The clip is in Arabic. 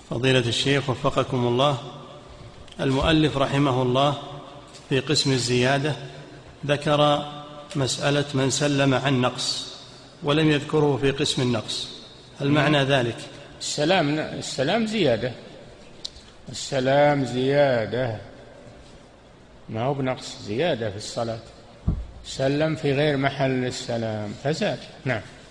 فضيلة الشيخ وفقكم الله، المؤلف رحمه الله في قسم الزيادة ذكر مسألة من سلم عن نقص ولم يذكره في قسم النقص، هل معنى ذلك؟ السلام زيادة، السلام زيادة ما هو بنقص، زيادة في الصلاة، سلم في غير محل السلام فزاد. نعم.